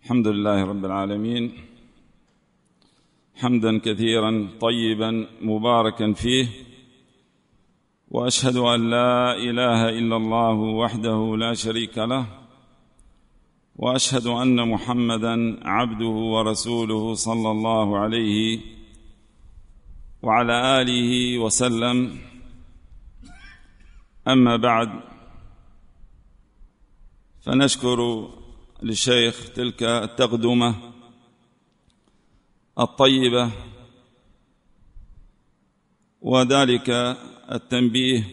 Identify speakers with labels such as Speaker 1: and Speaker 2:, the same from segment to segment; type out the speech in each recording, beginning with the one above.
Speaker 1: الحمد لله رب العالمين، حمدا كثيرا طيبا مباركا فيه، وأشهد أن لا إله إلا الله وحده لا شريك له، وأشهد أن محمدا عبده ورسوله صلى الله عليه وعلى آله وسلم. أما بعد، فنشكر للشيخ تلك التقدمة الطيبة وذلك التنبيه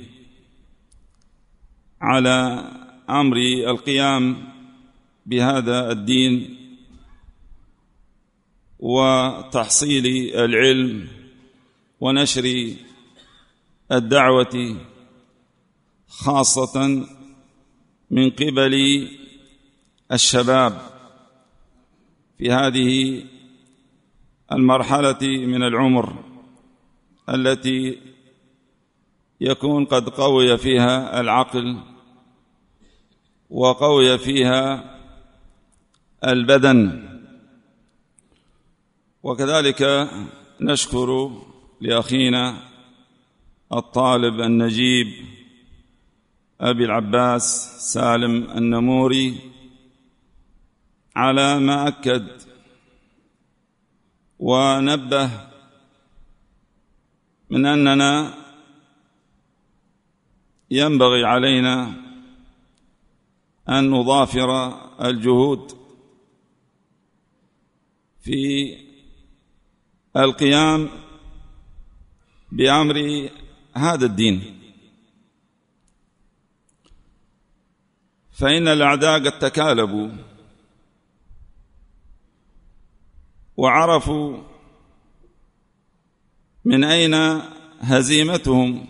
Speaker 1: على أمر القيام بهذا الدين وتحصيل العلم ونشر الدعوة، خاصة من قبل الشباب في هذه المرحلة من العمر التي يكون قد قوي فيها العقل وقوي فيها البدن. وكذلك نشكر لأخينا الطالب النجيب أبي العباس سالم النموري على ما أكد ونبه من أننا ينبغي علينا أن نضافر الجهود في القيام بأمر هذا الدين، فإن الأعداء قد تكالبوا وعرفوا من أين هزيمتهم،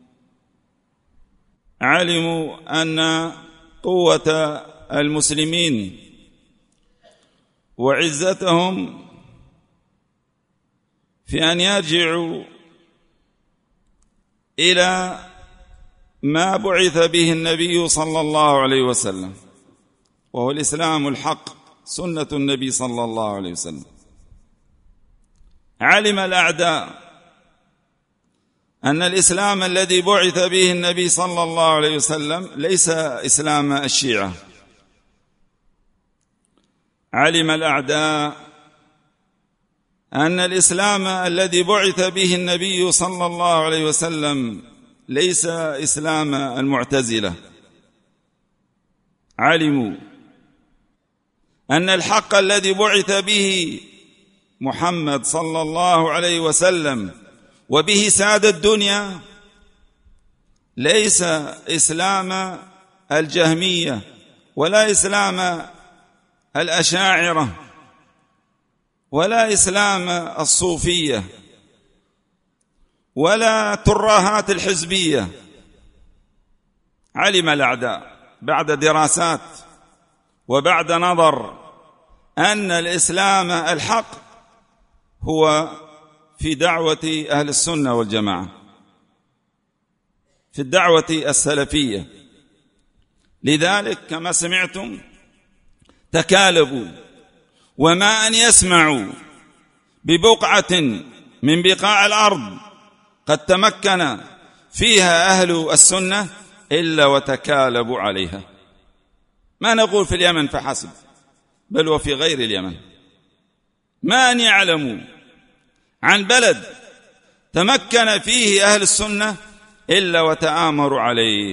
Speaker 1: علموا أن قوة المسلمين وعزتهم في أن يرجعوا إلى ما بعث به النبي صلى الله عليه وسلم، وهو الإسلام الحق، سنة النبي صلى الله عليه وسلم. علم الأعداء أن الإسلام الذي بعث به النبي صلى الله عليه وسلم ليس إسلام الشيعة. علم الأعداء أن الإسلام الذي بعث به النبي صلى الله عليه وسلم ليس إسلام المعتزلة. علموا أن الحق الذي بعث به محمد صلى الله عليه وسلم وبه ساد الدنيا ليس إسلام الجهمية ولا إسلام الأشاعرة ولا إسلام الصوفية ولا ترهات الحزبية. علم الأعداء بعد دراسات وبعد نظر أن الإسلام الحق هو في دعوة أهل السنة والجماعة، في الدعوة السلفية. لذلك كما سمعتم تكالبوا، وما أن يسمعوا ببقعة من بقاع الأرض قد تمكن فيها أهل السنة إلا وتكالبوا عليها. ما نقول في اليمن فحسب، بل وفي غير اليمن. ما أن يعلموا عن بلد تمكن فيه أهل السنة إلا وتآمروا عليه.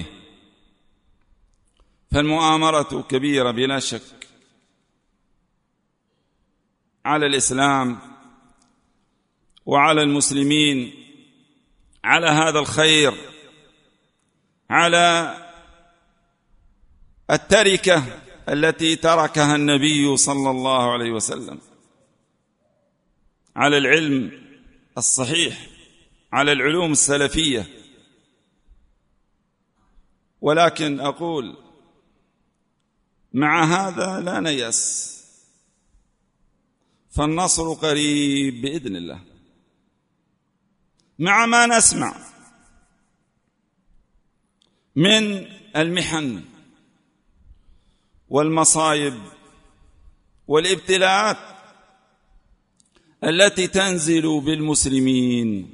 Speaker 1: فالمؤامرة كبيرة بلا شك على الإسلام وعلى المسلمين، على هذا الخير، على التركة التي تركها النبي صلى الله عليه وسلم، على العلم الصحيح، على العلوم السلفية. ولكن أقول مع هذا لا نيأس، فالنصر قريب بإذن الله. مع ما نسمع من المحن والمصائب والابتلاءات التي تنزل بالمسلمين،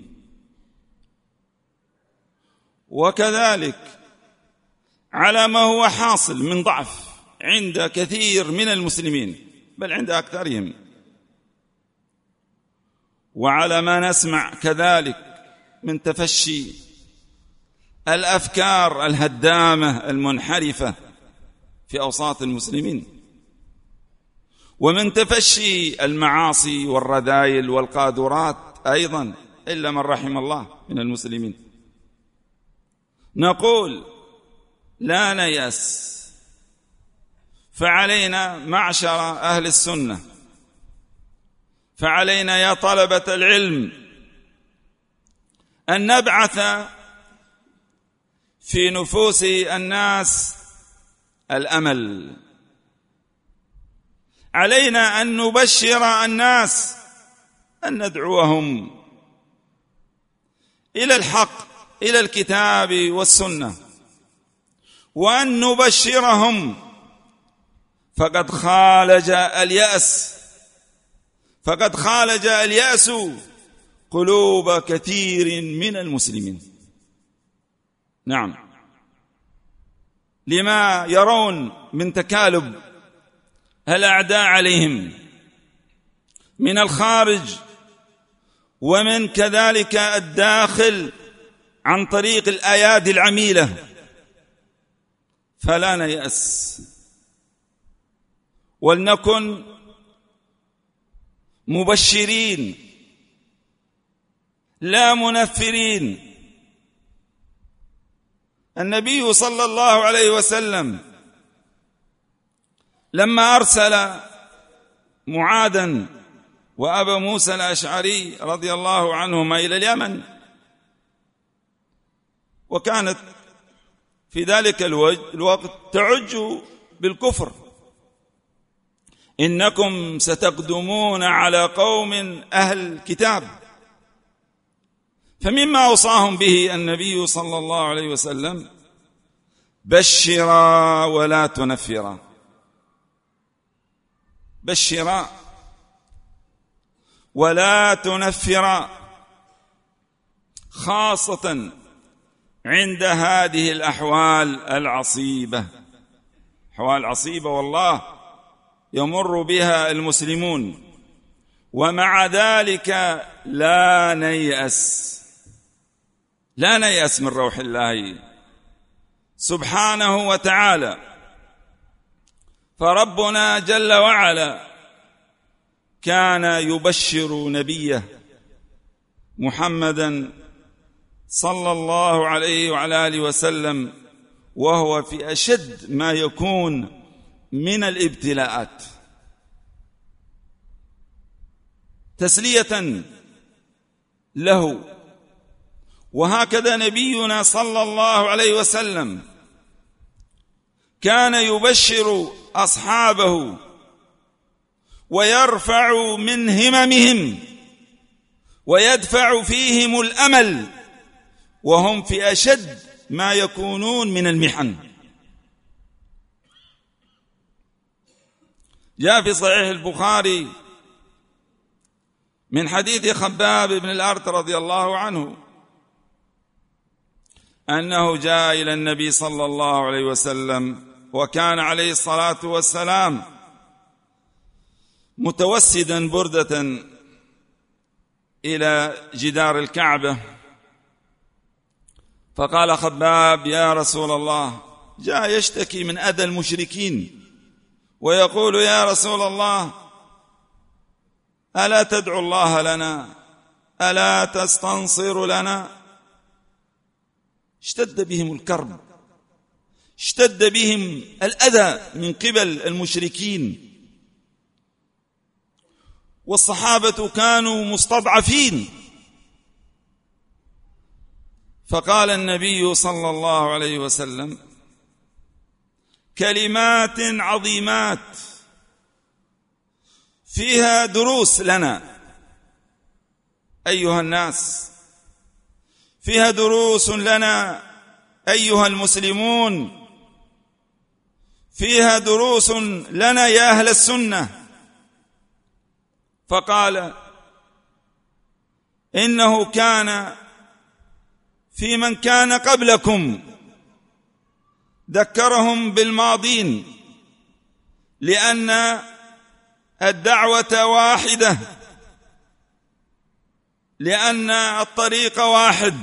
Speaker 1: وكذلك على ما هو حاصل من ضعف عند كثير من المسلمين بل عند أكثرهم، وعلى ما نسمع كذلك من تفشي الأفكار الهدامة المنحرفة في أوساط المسلمين، ومن تفشي المعاصي والرذائل والقاذورات أيضا إلا من رحم الله من المسلمين. نقول لا نيأس، فعلينا معشر أهل السنة، فعلينا يا طلبة العلم أن نبعث في نفوس الناس الأمل، علينا أن نبشر الناس، أن ندعوهم إلى الحق، إلى الكتاب والسنة، وأن نبشرهم، فقد خالج اليأس قلوب كثير من المسلمين. نعم، لما يرون من تكالب الأعداء عليهم من الخارج ومن كذلك الداخل عن طريق الأيادي العميلة، فلا نيأس، ولنكن مبشرين لا منفرين. النبي صلى الله عليه وسلم لما أرسل معاذا وأبا موسى الأشعري رضي الله عنهما إلى اليمن، وكانت في ذلك الوقت تعج بالكفر، إنكم ستقدمون على قوم أهل كتاب، فمما أوصاهم به النبي صلى الله عليه وسلم: بشرا ولا تنفرا، بشرا ولا تنفرا، خاصة عند هذه الأحوال العصيبة، أحوال عصيبة والله يمر بها المسلمون، ومع ذلك لا نيأس من روح الله سبحانه وتعالى. فربنا جل وعلا كان يبشر نبيه محمدا صلى الله عليه وعلى آله وسلم وهو في أشد ما يكون من الابتلاءات، تسلية له. وهكذا نبينا صلى الله عليه وسلم كان يبشر أصحابه ويرفع من هممهم ويدفع فيهم الأمل وهم في أشد ما يكونون من المحن. جاء في صحيح البخاري من حديث خباب بن الأرت رضي الله عنه أنه جاء إلى النبي صلى الله عليه وسلم وكان عليه الصلاة والسلام متوسدا بردة إلى جدار الكعبة، فقال خباب: يا رسول الله، جاء يشتكي من أذى المشركين ويقول: يا رسول الله، ألا تدعو الله لنا؟ ألا تستنصر لنا؟ اشتد بهم الكرب، اشتد بهم الأذى من قبل المشركين، والصحابة كانوا مستضعفين. فقال النبي صلى الله عليه وسلم كلمات عظيمات فيها دروس لنا أيها الناس، فيها دروس لنا أيها المسلمون، فيها دروس لنا يا أهل السنة، فقال إنه كان في من كان قبلكم، ذكرهم بالماضين، لأن الدعوة واحدة، لأن الطريق واحد،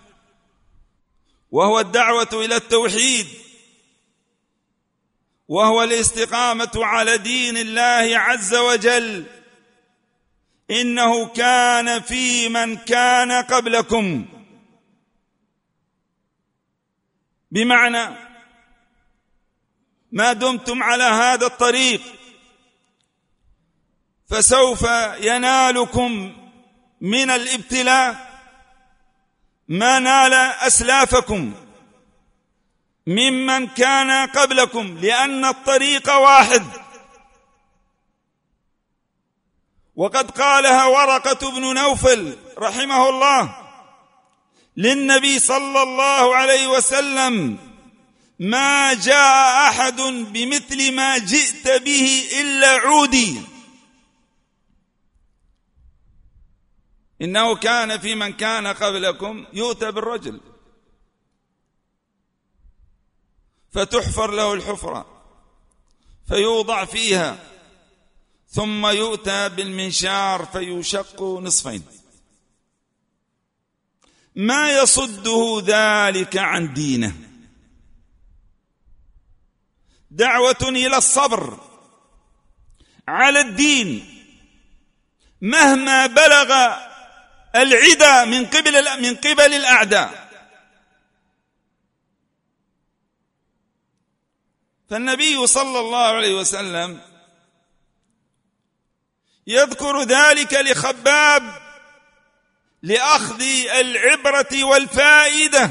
Speaker 1: وهو الدعوة إلى التوحيد، وهو الاستقامة على دين الله عز وجل. إنه كان في من كان قبلكم، بمعنى ما دمتم على هذا الطريق فسوف ينالكم من الابتلاء ما نال أسلافكم ممن كان قبلكم، لأن الطريق واحد. وقد قالها ورقة بن نوفل رحمه الله للنبي صلى الله عليه وسلم: ما جاء أحد بمثل ما جئت به إلا عودي. إنه كان في من كان قبلكم يؤتى بالرجل فتحفر له الحفرة فيوضع فيها، ثم يؤتى بالمنشار فيشق نصفين، ما يصده ذلك عن دينه. دعوة إلى الصبر على الدين مهما بلغ العدا من قبل الأعداء. فالنبي صلى الله عليه وسلم يذكر ذلك لخباب لأخذ العبرة والفائدة،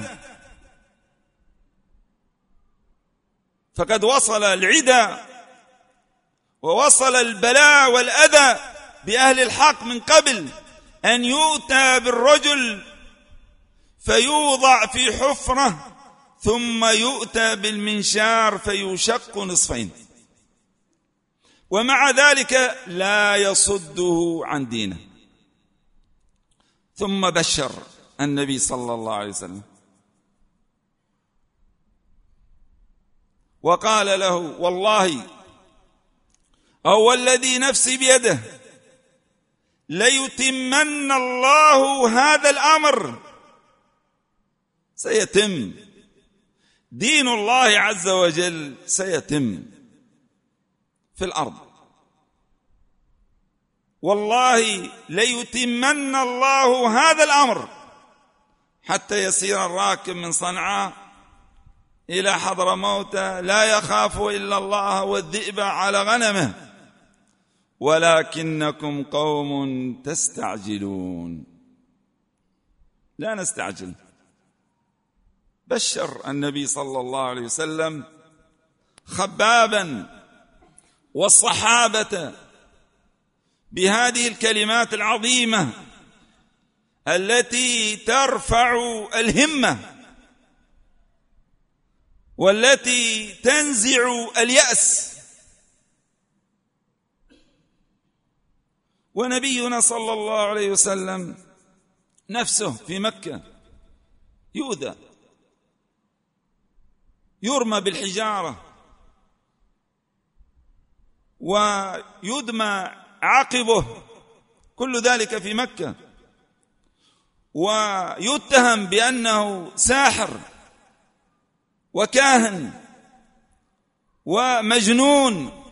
Speaker 1: فقد وصل العدا ووصل البلاء والأذى بأهل الحق من قبل أن يؤتى بالرجل فيوضع في حفرة، ثم يؤتى بالمنشار فيشق نصفين، ومع ذلك لا يصده عن دينه. ثم بشر النبي صلى الله عليه وسلم وقال له: والله أو الذي نفسي بيده ليتمن الله هذا الأمر. سيتم دين الله عز وجل، سيتم في الأرض. والله ليتمن الله هذا الأمر حتى يسير الراكب من صنعاء إلى حضرموت لا يخاف إلا الله والذئب على غنمه، ولكنكم قوم تستعجلون. لا نستعجل. بشر النبي صلى الله عليه وسلم خبابا والصحابة بهذه الكلمات العظيمة التي ترفع الهمة والتي تنزع اليأس. ونبينا صلى الله عليه وسلم نفسه في مكة يؤذى، يرمى بالحجارة ويدمى عقبه، كل ذلك في مكة، ويتهم بأنه ساحر وكاهن ومجنون.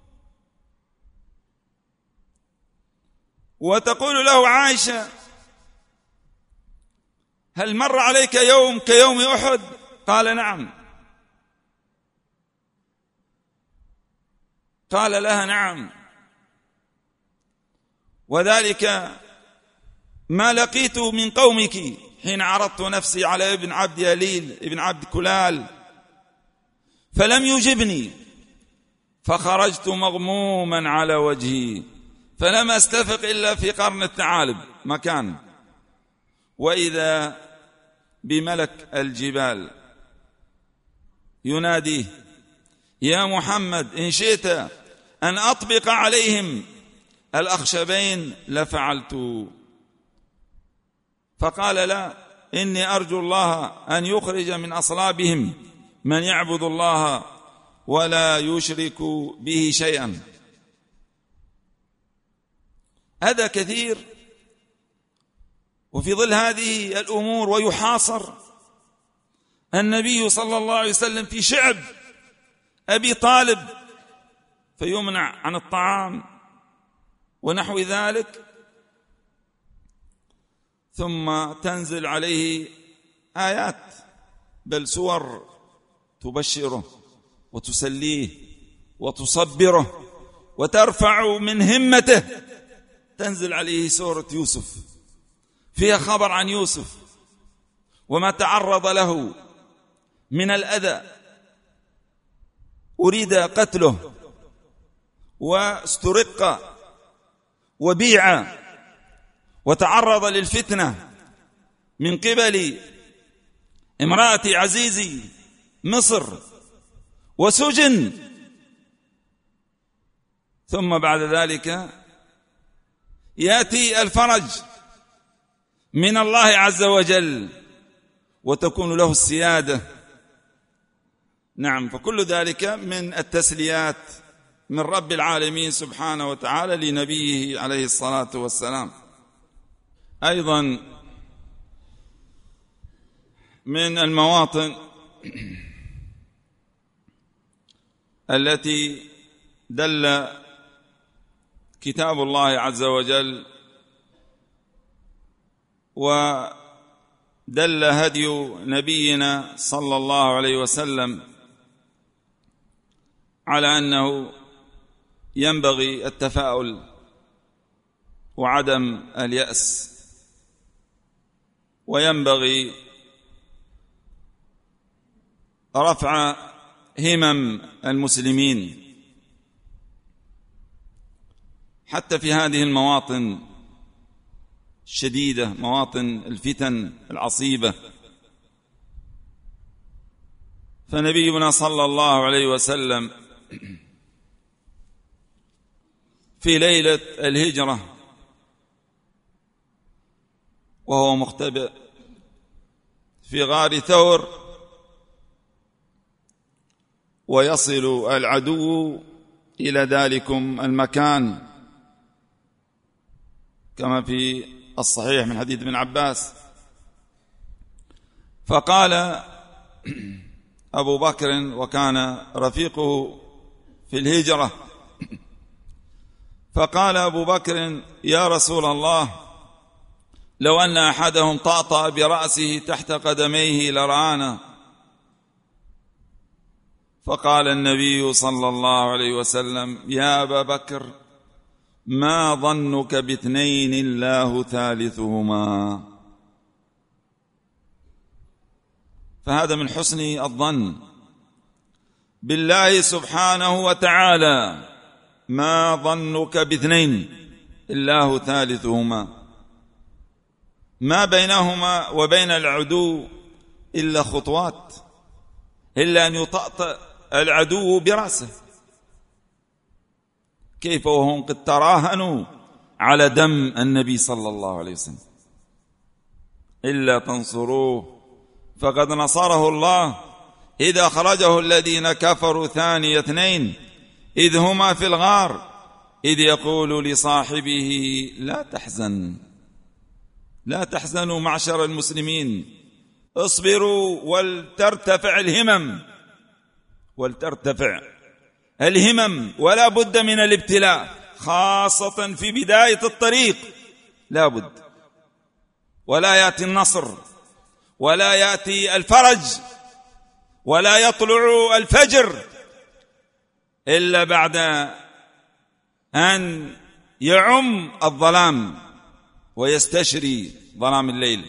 Speaker 1: وتقول له عائشة: هل مر عليك يوم كيوم أحد؟ قال: نعم. قال لها: نعم، وذلك ما لقيت من قومك حين عرضت نفسي على ابن عبد يليل ابن عبد كلال فلم يجبني، فخرجت مغموما على وجهي فلم أستفق إلا في قرن الثعالب مكان، وإذا بملك الجبال يناديه: يا محمد إن شئت أن أطبق عليهم الأخشبين لفعلت. فقال لا، إني أرجو الله أن يخرج من أصلابهم من يعبد الله ولا يشرك به شيئا. هذا كثير. وفي ظل هذه الأمور ويحاصر النبي صلى الله عليه وسلم في شعب أبي طالب فيمنع عن الطعام ونحو ذلك، ثم تنزل عليه آيات بل سور تبشره وتسليه وتصبره وترفع من همته. تنزل عليه سورة يوسف فيها خبر عن يوسف وما تعرض له من الأذى، أريد قتله واسترق وبيع وتعرض للفتنة من قبل امرأة عزيز مصر وسجن، ثم بعد ذلك يأتي الفرج من الله عز وجل وتكون له السيادة. نعم، فكل ذلك من التسليات من رب العالمين سبحانه وتعالى لنبيه عليه الصلاة والسلام. أيضا من المواطن التي دل كتاب الله عز وجل ودل هدي نبينا صلى الله عليه وسلم على أنه ينبغي التفاؤل وعدم اليأس، وينبغي رفع همم المسلمين حتى في هذه المواطن الشديدة، مواطن الفتن العصيبة. فنبينا صلى الله عليه وسلم في ليلة الهجرة وهو مختبئ في غار ثور ويصل العدو إلى ذلكم المكان كما في الصحيح من حديث ابن عباس. فقال أبو بكر وكان رفيقه في الهجرة، فقال أبو بكر يا رسول الله لو أن أحدهم طأطأ برأسه تحت قدميه لرآنا. فقال النبي صلى الله عليه وسلم يا أبا بكر ما ظنك باثنين الله ثالثهما. فهذا من حسن الظن بالله سبحانه وتعالى. ما ظنك باثنين الله ثالثهما، ما بينهما وبين العدو إلا خطوات، إلا أن يطأطأ العدو برأسه. كيف وهم قد تراهنوا على دم النبي صلى الله عليه وسلم. إلا تنصروه فقد نصره الله إذ أخرجه الذين كفروا ثاني اثنين إذ هما في الغار إذ يقول لصاحبه لا تحزن. لا تحزنوا معشر المسلمين، اصبروا ولترتفع الهمم، ولترتفع الهمم، ولا بد من الابتلاء خاصة في بداية الطريق، لا بد. ولا يأتي النصر ولا يأتي الفرج ولا يطلع الفجر إلا بعد أن يعم الظلام ويستشري ظلام الليل.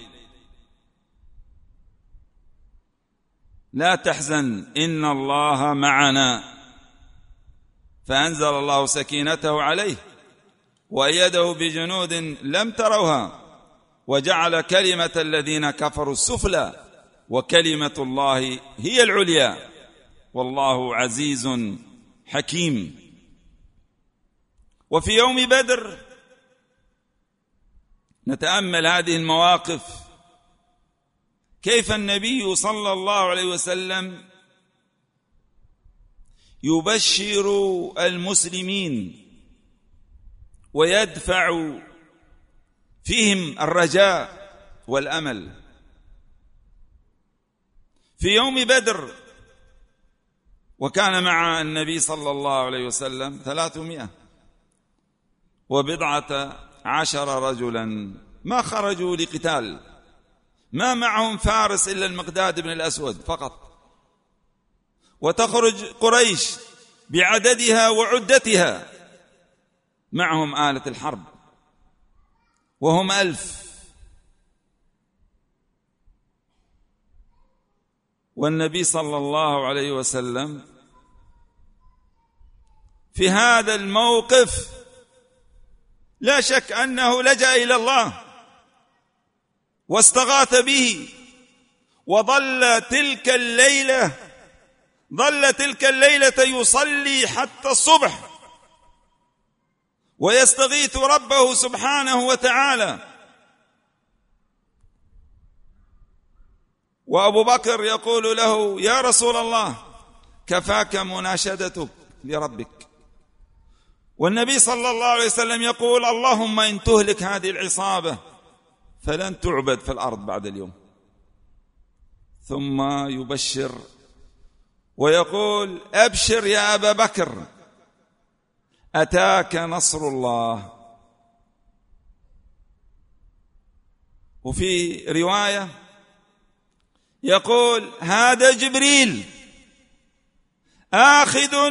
Speaker 1: لا تحزن إن الله معنا، فأنزل الله سكينته عليه وأيده بجنود لم تروها وجعل كلمة الذين كفروا السفلى وكلمة الله هي العليا والله عزيز حكيم. وفي يوم بدر نتأمل هذه المواقف، كيف النبي صلى الله عليه وسلم يبشر المسلمين ويدفع فيهم الرجاء والأمل. في يوم بدر وكان مع النبي صلى الله عليه وسلم 310 رجلا، ما خرجوا لقتال، ما معهم فارس إلا المقداد بن الأسود فقط، وتخرج قريش بعددها وعدتها معهم آلة الحرب وهم 1000، والنبي صلى الله عليه وسلم في هذا الموقف لا شك أنه لجأ إلى الله واستغاث به، وظل تلك الليلة يصلي حتى الصبح ويستغيث ربه سبحانه وتعالى. وأبو بكر يقول له: يا رسول الله، كفاك مناشدتك لربك. والنبي صلى الله عليه وسلم يقول: اللهم إن تهلك هذه العصابة فلن تعبد في الأرض بعد اليوم. ثم يبشر ويقول: أبشر يا أبا بكر، أتاك نصر الله. وفي رواية يقول: هذا جبريل آخذ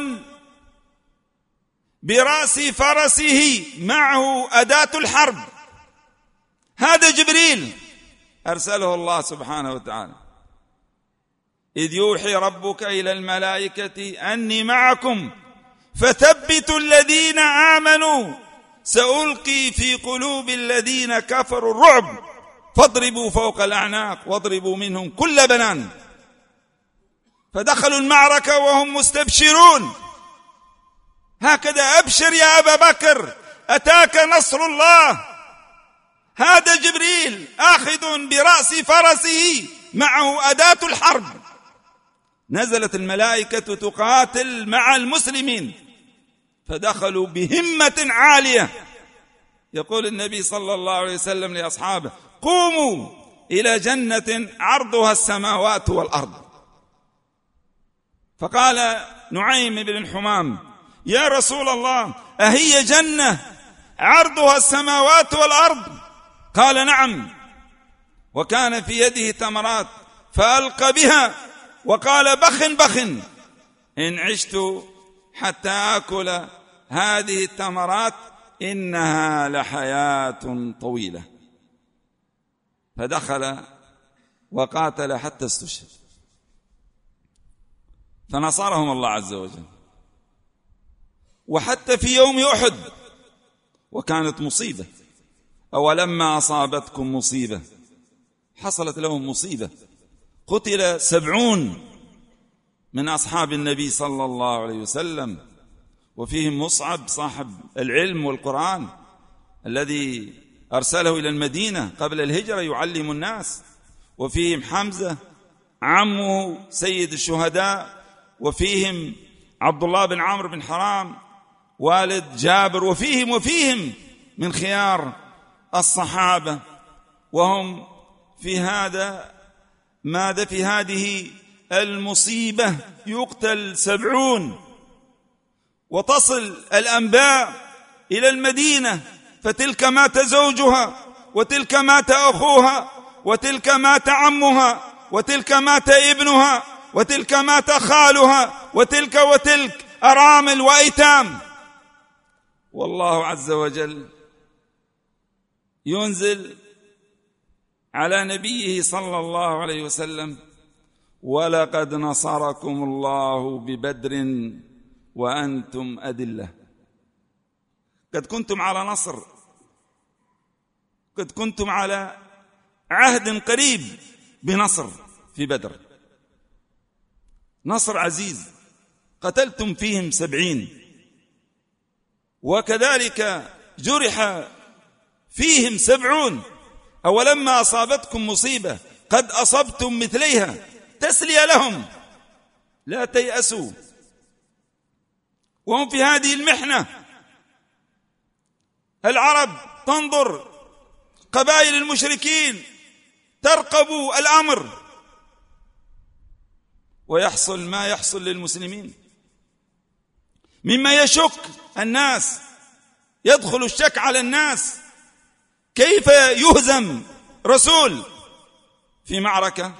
Speaker 1: برأس فرسه معه أداة الحرب. هذا جبريل أرسله الله سبحانه وتعالى، إذ يوحي ربك إلى الملائكة أني معكم فثبتوا الذين آمنوا سألقي في قلوب الذين كفروا الرعب فاضربوا فوق الأعناق واضربوا منهم كل بنان. فدخلوا المعركة وهم مستبشرون. هكذا: أبشر يا أبا بكر، أتاك نصر الله. هذا جبريل آخذ برأس فرسه معه أداة الحرب. نزلت الملائكة تقاتل مع المسلمين فدخلوا بهمة عالية. يقول النبي صلى الله عليه وسلم لأصحابه: قوموا إلى جنة عرضها السماوات والأرض. فقال نعيم بن الحمام: يا رسول الله، أهي جنة عرضها السماوات والأرض؟ قال: نعم. وكان في يده تمرات فألقى بها وقال: بخ بخ، إن عشت حتى آكل هذه التمرات إنها لحياة طويلة. فدخل وقاتل حتى استشهد، فنصرهم الله عز وجل. وحتى في يوم أحد وكانت مصيبة: أولما أصابتكم مصيبة، حصلت لهم مصيبة، قتل 70 من أصحاب النبي صلى الله عليه وسلم، وفيهم مصعب صاحب العلم والقرآن الذي أرسله إلى المدينة قبل الهجرة يعلم الناس، وفيهم حمزة عمه سيد الشهداء، وفيهم عبد الله بن عمرو بن حرام والد جابر، وفيهم من خيار الصحابة. وهم في هذه المصيبة يقتل 70، وتصل الأنباء إلى المدينة، فتلك مات زوجها، وتلك مات أخوها، وتلك مات عمها، وتلك مات ابنها، وتلك مات خالها، وتلك أرامل وأيتام. والله عز وجل ينزل على نبيه صلى الله عليه وسلم: ولقد نصركم الله ببدر وأنتم أذلة. قد كنتم على نصر، قد كنتم على عهد قريب بنصر في بدر، نصر عزيز، قتلتم فيهم 70 وكذلك جرح فيهم 70. أولما أصابتكم مصيبة قد أصبتم مثليها تسلي لهم لا تيأسوا، وهم في هذه المحنة. العرب تنظر قبائل المشركين ترقب الأمر، ويحصل ما يحصل للمسلمين مما يشك الناس، يدخل الشك على الناس. كيف يهزم رسول في معركة؟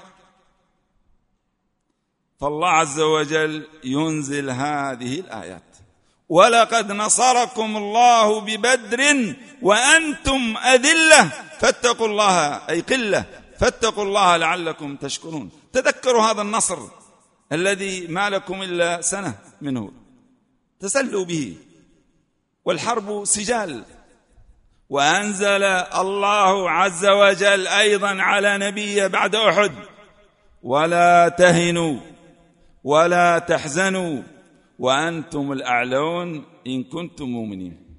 Speaker 1: فالله عز وجل ينزل هذه الآيات: ولقد نصركم الله ببدر وأنتم أذلة فاتقوا الله، أي قلة، فاتقوا الله لعلكم تشكرون. تذكروا هذا النصر الذي ما لكم إلا سنة منه، تسلوا به، والحرب سجال. وأنزل الله عز وجل أيضا على نبيه بعد أحد: ولا تهنوا ولا تحزنوا وأنتم الأعلون إن كنتم مؤمنين.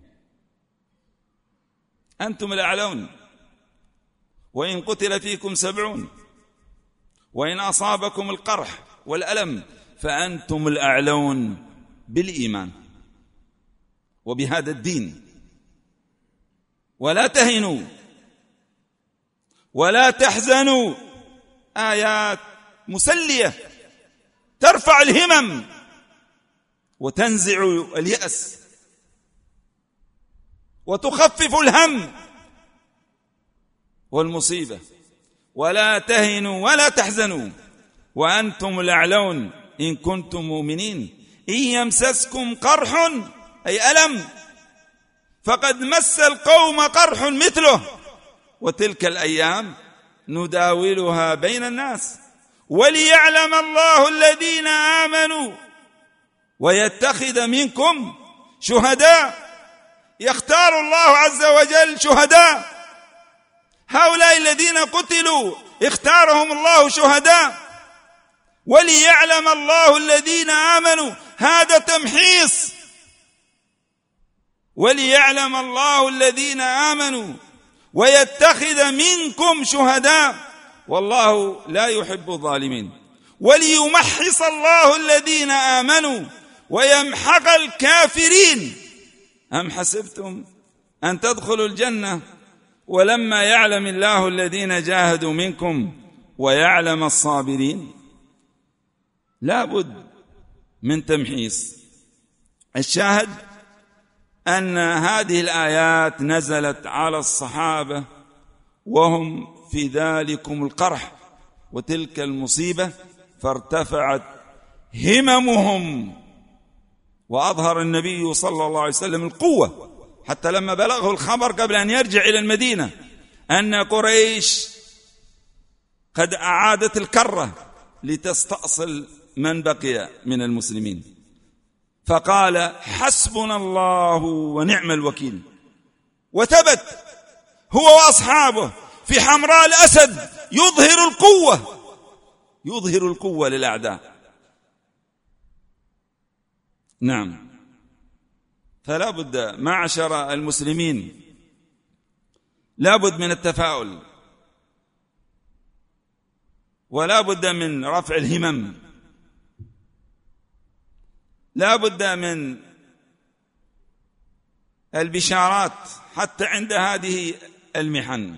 Speaker 1: أنتم الأعلون، وإن قتل فيكم 70 وإن أصابكم القرح والألم فأنتم الأعلون بالإيمان وبهذا الدين. ولا تهنوا ولا تحزنوا، آيات مسلية ترفع الهمم وتنزع اليأس وتخفف الهم والمصيبة. ولا تهنوا ولا تحزنوا وأنتم الأعلون إن كنتم مؤمنين. إن يمسسكم قرح، أي ألم، فقد مس القوم قرح مثله، وتلك الأيام نداولها بين الناس وليعلم الله الذين آمنوا ويتخذ منكم شهداء. يختار الله عز وجل شهداء، هؤلاء الذين قتلوا اختارهم الله شهداء. وليعلم الله الذين آمنوا، هذا تمحيص. وليعلم الله الذين آمنوا ويتخذ منكم شهداء والله لا يحب الظالمين. وليمحص الله الذين آمنوا ويمحق الكافرين. أم حسبتم أن تدخلوا الجنة ولما يعلم الله الذين جاهدوا منكم ويعلم الصابرين؟ لا بد من تمحيص. الشاهد أن هذه الآيات نزلت على الصحابة وهم في ذلكم القرح وتلك المصيبة، فارتفعت هممهم، وأظهر النبي صلى الله عليه وسلم القوة، حتى لما بلغه الخبر قبل أن يرجع إلى المدينة أن قريش قد أعادت الكرة لتستأصل من بقي من المسلمين، فقال: حسبنا الله ونعم الوكيل. وثبت هو وأصحابه في حمراء الأسد يظهر القوة للأعداء. نعم، فلا بد معشر المسلمين، لا بد من التفاؤل، ولا بد من رفع الهمم، لا بد من البشارات حتى عند هذه المحن.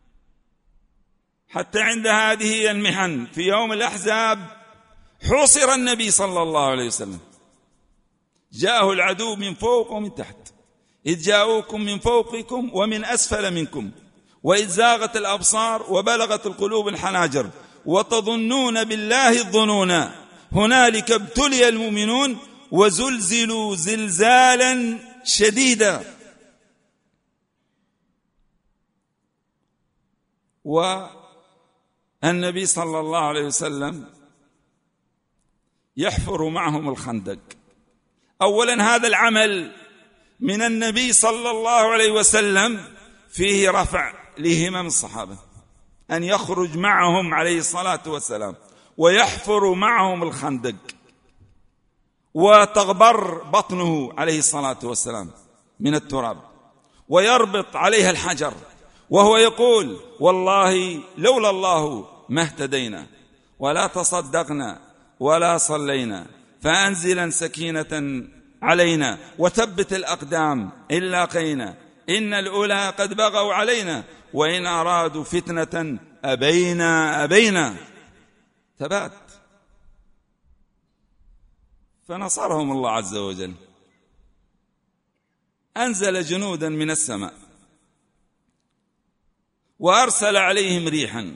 Speaker 1: حتى عند هذه المحن في يوم الأحزاب حوصر النبي صلى الله عليه وسلم، جاءه العدو من فوق ومن تحت، إذ جاءوكم من فوقكم ومن أسفل منكم وإذ زاغت الأبصار وبلغت القلوب الحناجر وتظنون بالله الظنونا هنالك ابتلي المؤمنون وزلزلوا زلزالا شديدا. والنبي صلى الله عليه وسلم يحفر معهم الخندق. أولا هذا العمل من النبي صلى الله عليه وسلم فيه رفع لهمم الصحابة، أن يخرج معهم عليه الصلاة والسلام ويحفر معهم الخندق وتغبر بطنه عليه الصلاة والسلام. من التراب ويربط عليها الحجر، وهو يقول: والله لولا الله ما اهتدينا ولا تصدقنا ولا صلينا، فأنزلا سكينة علينا وثبت الأقدام إن لاقينا، إن الأولى قد بغوا علينا وإن أرادوا فتنة أبينا. ثبات. فنصرهم الله عز وجل، أنزل جنودا من السماء وأرسل عليهم ريحا،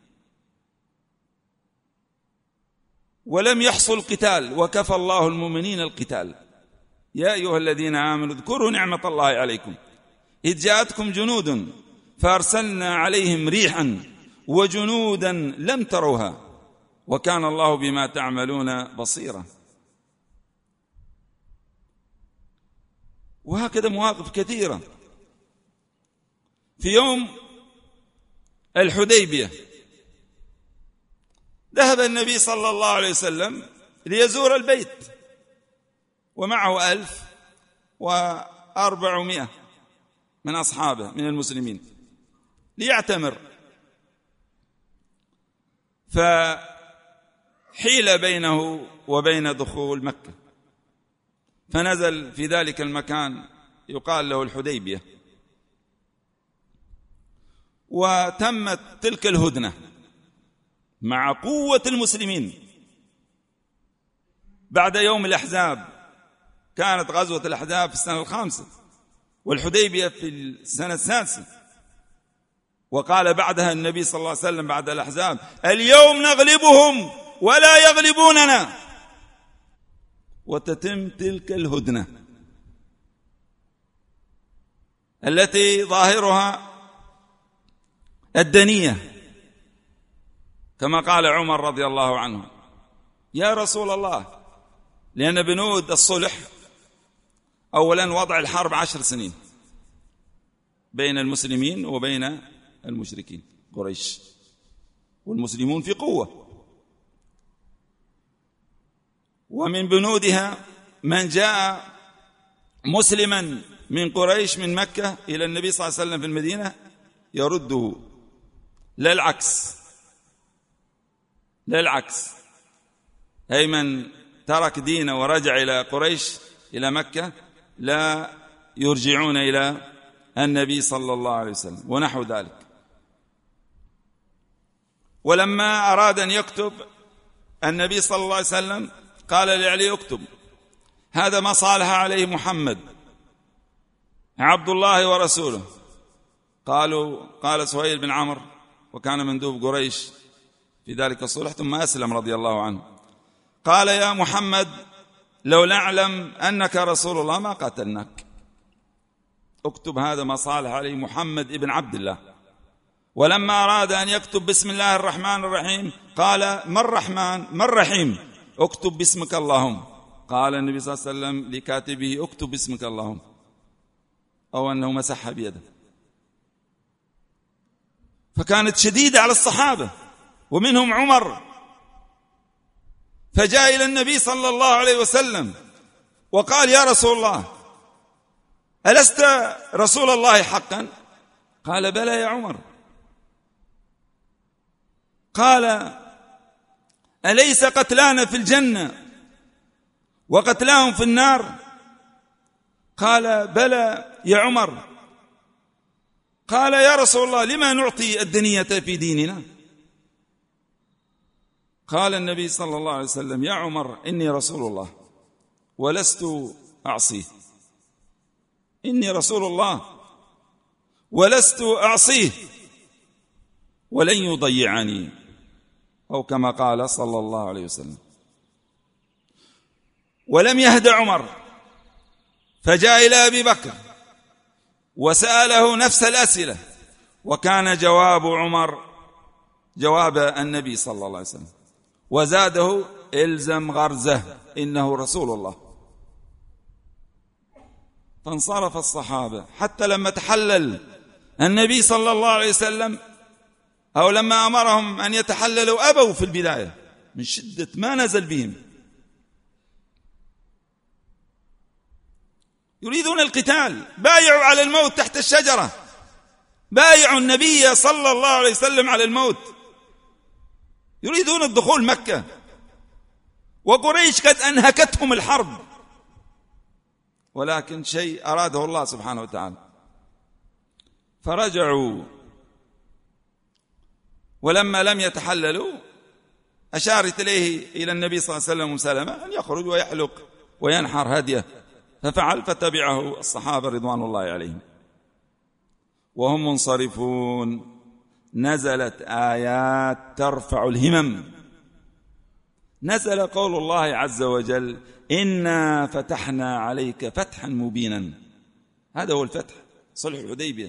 Speaker 1: ولم يحصل قتال، وكفى الله المؤمنين القتال. يا أيها الذين آمنوا اذكروا نعمة الله عليكم إذ جاءتكم جنود فأرسلنا عليهم ريحا وجنودا لم تروها وكان الله بما تعملون بصيرا. وهكذا مواقف كثيرة. في يوم الحديبية ذهب النبي صلى الله عليه وسلم ليزور البيت ومعه 1400 من أصحابه من المسلمين ليعتمر، فحيل بينه وبين دخول مكة، فنزل في ذلك المكان يقال له الحديبية، وتمت تلك الهدنة مع قوة المسلمين. بعد يوم الأحزاب، كانت غزوة الأحزاب في السنة 5 والحديبية في السنة 6، وقال بعدها النبي صلى الله عليه وسلم بعد الأحزاب: اليوم نغلبهم ولا يغلبوننا. وتتم تلك الهدنة التي ظاهرها الدنية، كما قال عمر رضي الله عنه: يا رسول الله، لأن بنود الصلح أولا وضع الحرب 10 سنين بين المسلمين وبين المشركين قريش، والمسلمون في قوة، ومن بنودها من جاء مسلما من قريش من مكة إلى النبي صلى الله عليه وسلم في المدينة يرده، لا العكس، لا العكس. أي من ترك دينه ورجع إلى قريش إلى مكة لا يرجعون إلى النبي صلى الله عليه وسلم ونحو ذلك. ولما أراد أن يكتب النبي صلى الله عليه وسلم قال لعلي: اكتب، هذا ما صالح عليه محمد عبد الله ورسوله. قال سهيل بن عمرو، وكان مندوب قريش في ذلك الصلح ثم أسلم رضي الله عنه، قال: يا محمد، لو نعلم أنك رسول الله ما قاتلناك، اكتب هذا ما صالح عليه محمد ابن عبد الله. ولما أراد أن يكتب بسم الله الرحمن الرحيم قال: ما الرحمن ما الرحيم، اكتب باسمك اللهم. قال النبي صلى الله عليه وسلم لكاتبه: اكتب باسمك اللهم، أو أنه مسح بيده. فكانت شديدة على الصحابة ومنهم عمر، فجاء إلى النبي صلى الله عليه وسلم وقال: يا رسول الله، ألست رسول الله حقا؟ قال: بلى يا عمر. قال: أليس قتلانا في الجنة وقتلاهم في النار؟ قال: بلى يا عمر. قال: يا رسول الله، لما نعطي الدنية في ديننا؟ قال النبي صلى الله عليه وسلم: يا عمر، إني رسول الله ولست أعصيه، إني رسول الله ولست أعصيه ولن يضيعني، أو كما قال صلى الله عليه وسلم. ولم يهد عمر، فجاء إلى أبي بكر وسأله نفس الأسئلة، وكان جواب عمر جواب النبي صلى الله عليه وسلم، وزاده: إلزم غرزه إنه رسول الله. فانصرف الصحابة حتى لما تحلل النبي صلى الله عليه وسلم، أو لما أمرهم أن يتحللوا أبوا في البداية من شدة ما نزل بهم. يريدون القتال، بايعوا على الموت تحت الشجرة، بايعوا النبي صلى الله عليه وسلم على الموت، يريدون الدخول مكة، وقريش قد أنهكتهم الحرب، ولكن شيء أراده الله سبحانه وتعالى. فرجعوا، ولما لم يتحللوا أشارت إليه إلى النبي صلى الله عليه وسلم سلمة أن يخرج ويحلق وينحر هديه، ففعل، فتبعه الصحابة رضوان الله عليهم وهم منصرفون. نزلت آيات ترفع الهمم، نزل قول الله عز وجل: إنا فتحنا عليك فتحا مبينا. هذا هو الفتح، صلح الحديبية،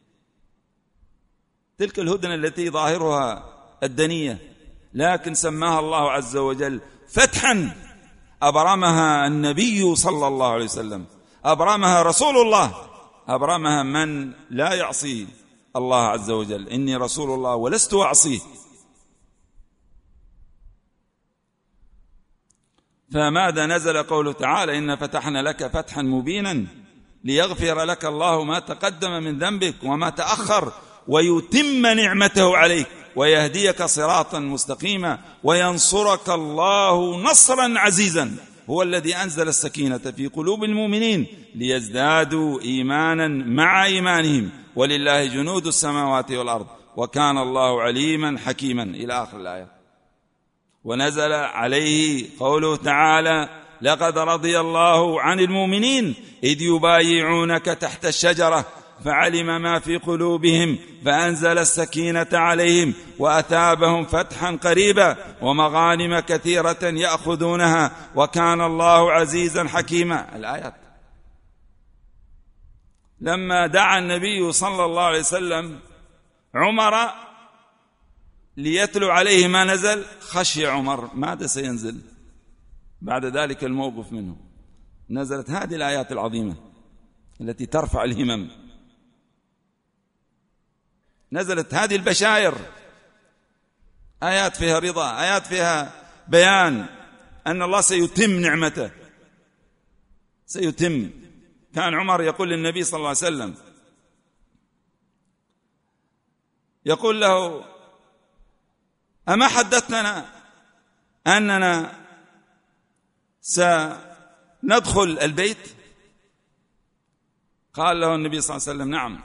Speaker 1: تلك الهدنة التي ظاهرها الدنية، لكن سماها الله عز وجل فتحا، أبرمها النبي صلى الله عليه وسلم، أبرمها رسول الله، أبرمها من لا يعصي الله عز وجل. إني رسول الله ولست أعصيه. فماذا نزل قوله تعالى: إن فتحنا لك فتحا مبينا ليغفر لك الله ما تقدم من ذنبك وما تأخر ويتم نعمته عليك ويهديك صراطا مستقيما وينصرك الله نصرا عزيزا. هو الذي أنزل السكينة في قلوب المؤمنين ليزدادوا إيمانا مع إيمانهم ولله جنود السماوات والأرض وكان الله عليما حكيما، إلى آخر الآية. ونزل عليه قوله تعالى: لقد رضي الله عن المؤمنين إذ يبايعونك تحت الشجرة فعلم ما في قلوبهم فأنزل السكينة عليهم وأثابهم فتحا قريبا ومغانم كثيرة يأخذونها وكان الله عزيزا حكيما. الآيات. لما دعا النبي صلى الله عليه وسلم عمر ليتلو عليه ما نزل، خشي عمر ماذا سينزل بعد ذلك الموقف منه. نزلت هذه الآيات العظيمة التي ترفع الهمم، نزلت هذه البشائر، آيات فيها رضا، آيات فيها بيان أن الله سيتم نعمته، سيتم. كان عمر يقول للنبي صلى الله عليه وسلم، يقول له: أما حدثتنا أننا سندخل البيت؟ قال له النبي صلى الله عليه وسلم: نعم.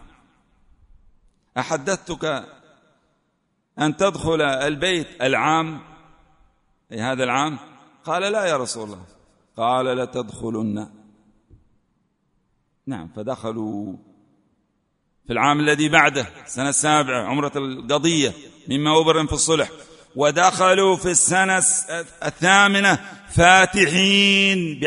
Speaker 1: أحدثتك أن تدخل البيت العام، أي هذا العام؟ قال: لا يا رسول الله. قال: لتدخلن. نعم. فدخلوا في العام الذي بعده، سنة 7، عمرة القضية مما أبرم في الصلح، ودخلوا في السنة 8 فاتحين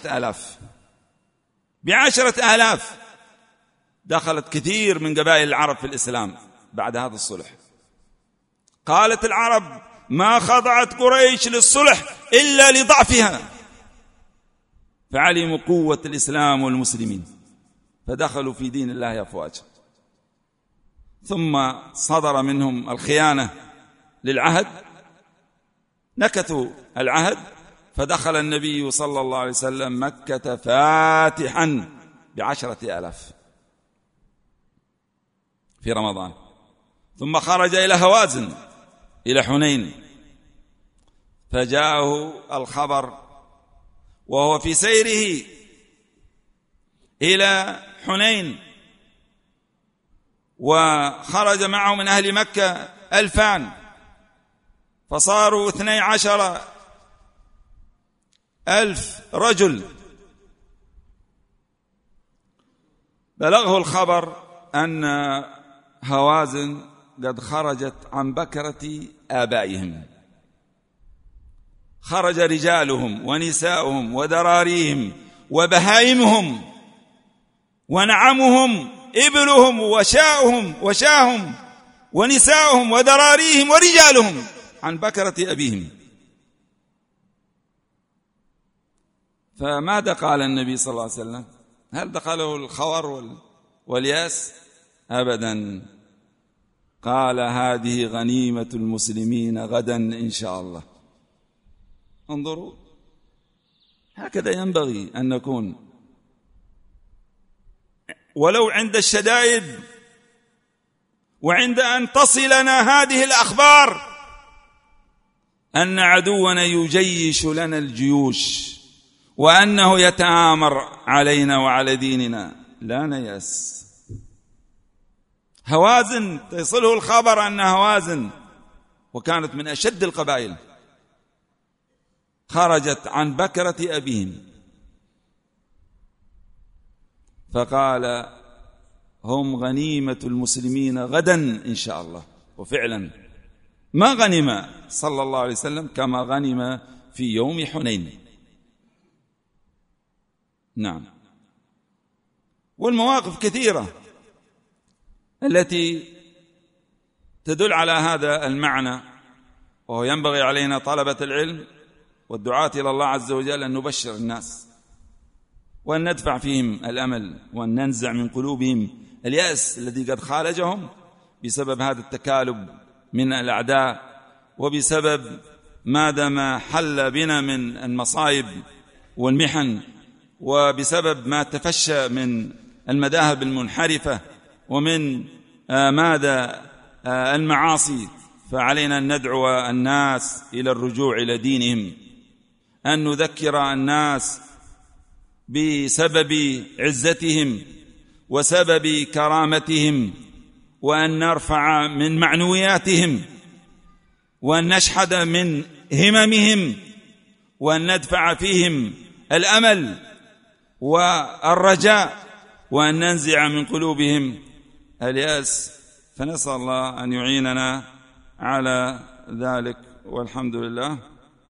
Speaker 1: ب10,000 دخلت كثير من قبائل العرب في الإسلام بعد هذا الصلح. قالت العرب: ما خضعت قريش للصلح إلا لضعفها، فعلموا قوة الإسلام والمسلمين فدخلوا في دين الله أفواجا. ثم صدر منهم الخيانة للعهد، نكثوا العهد، فدخل النبي صلى الله عليه وسلم مكة فاتحا ب10,000 في رمضان. ثم خرج إلى هوازن، إلى حنين، فجاءه الخبر وهو في سيره إلى حنين، وخرج معه من أهل مكة 2,000 فصاروا 12,000 رجل. بلغه الخبر أن هوازن قد خرجت عن بكرة آبائهم، خرج رجالهم ونساؤهم وذراريهم وبهائمهم ونعمهم، إبلهم وشاهم ونساؤهم وذراريهم ورجالهم عن بكرة أبيهم. فماذا قال النبي صلى الله عليه وسلم؟ هل دخله الخور والياس؟ أبدا. قال: هذه غنيمة المسلمين غدا إن شاء الله. انظروا، هكذا ينبغي أن نكون. ولو عند الشدائد وعند أن تصلنا هذه الأخبار أن عدونا يجيش لنا الجيوش وأنه يتآمر علينا وعلى ديننا، لا نيأس. هوازن تصله الخبر أن هوازن، وكانت من أشد القبائل، خرجت عن بكرة أبيهم فقال هم غنيمة المسلمين غدا إن شاء الله. وفعلا ما غنم صلى الله عليه وسلم كما غنم في يوم حنين. نعم. والمواقف كثيرة التي تدل على هذا المعنى، وهو ينبغي علينا طلبة العلم والدعاة إلى الله عز وجل أن نبشر الناس وأن ندفع فيهم الأمل وأن ننزع من قلوبهم اليأس الذي قد خالجهم بسبب هذا التكالب من الأعداء، وبسبب ما حل بنا من المصائب والمحن، وبسبب ما تفشى من المذاهب المنحرفة ومن المعاصي. فعلينا أن ندعو الناس إلى الرجوع إلى دينهم، أن نذكر الناس بسبب عزتهم وسبب كرامتهم، وأن نرفع من معنوياتهم، وأن نشحذ من هممهم، وأن ندفع فيهم الأمل والرجاء، وأن ننزع من قلوبهم اليأس. فنسأل الله أن يعيننا على ذلك، والحمد لله.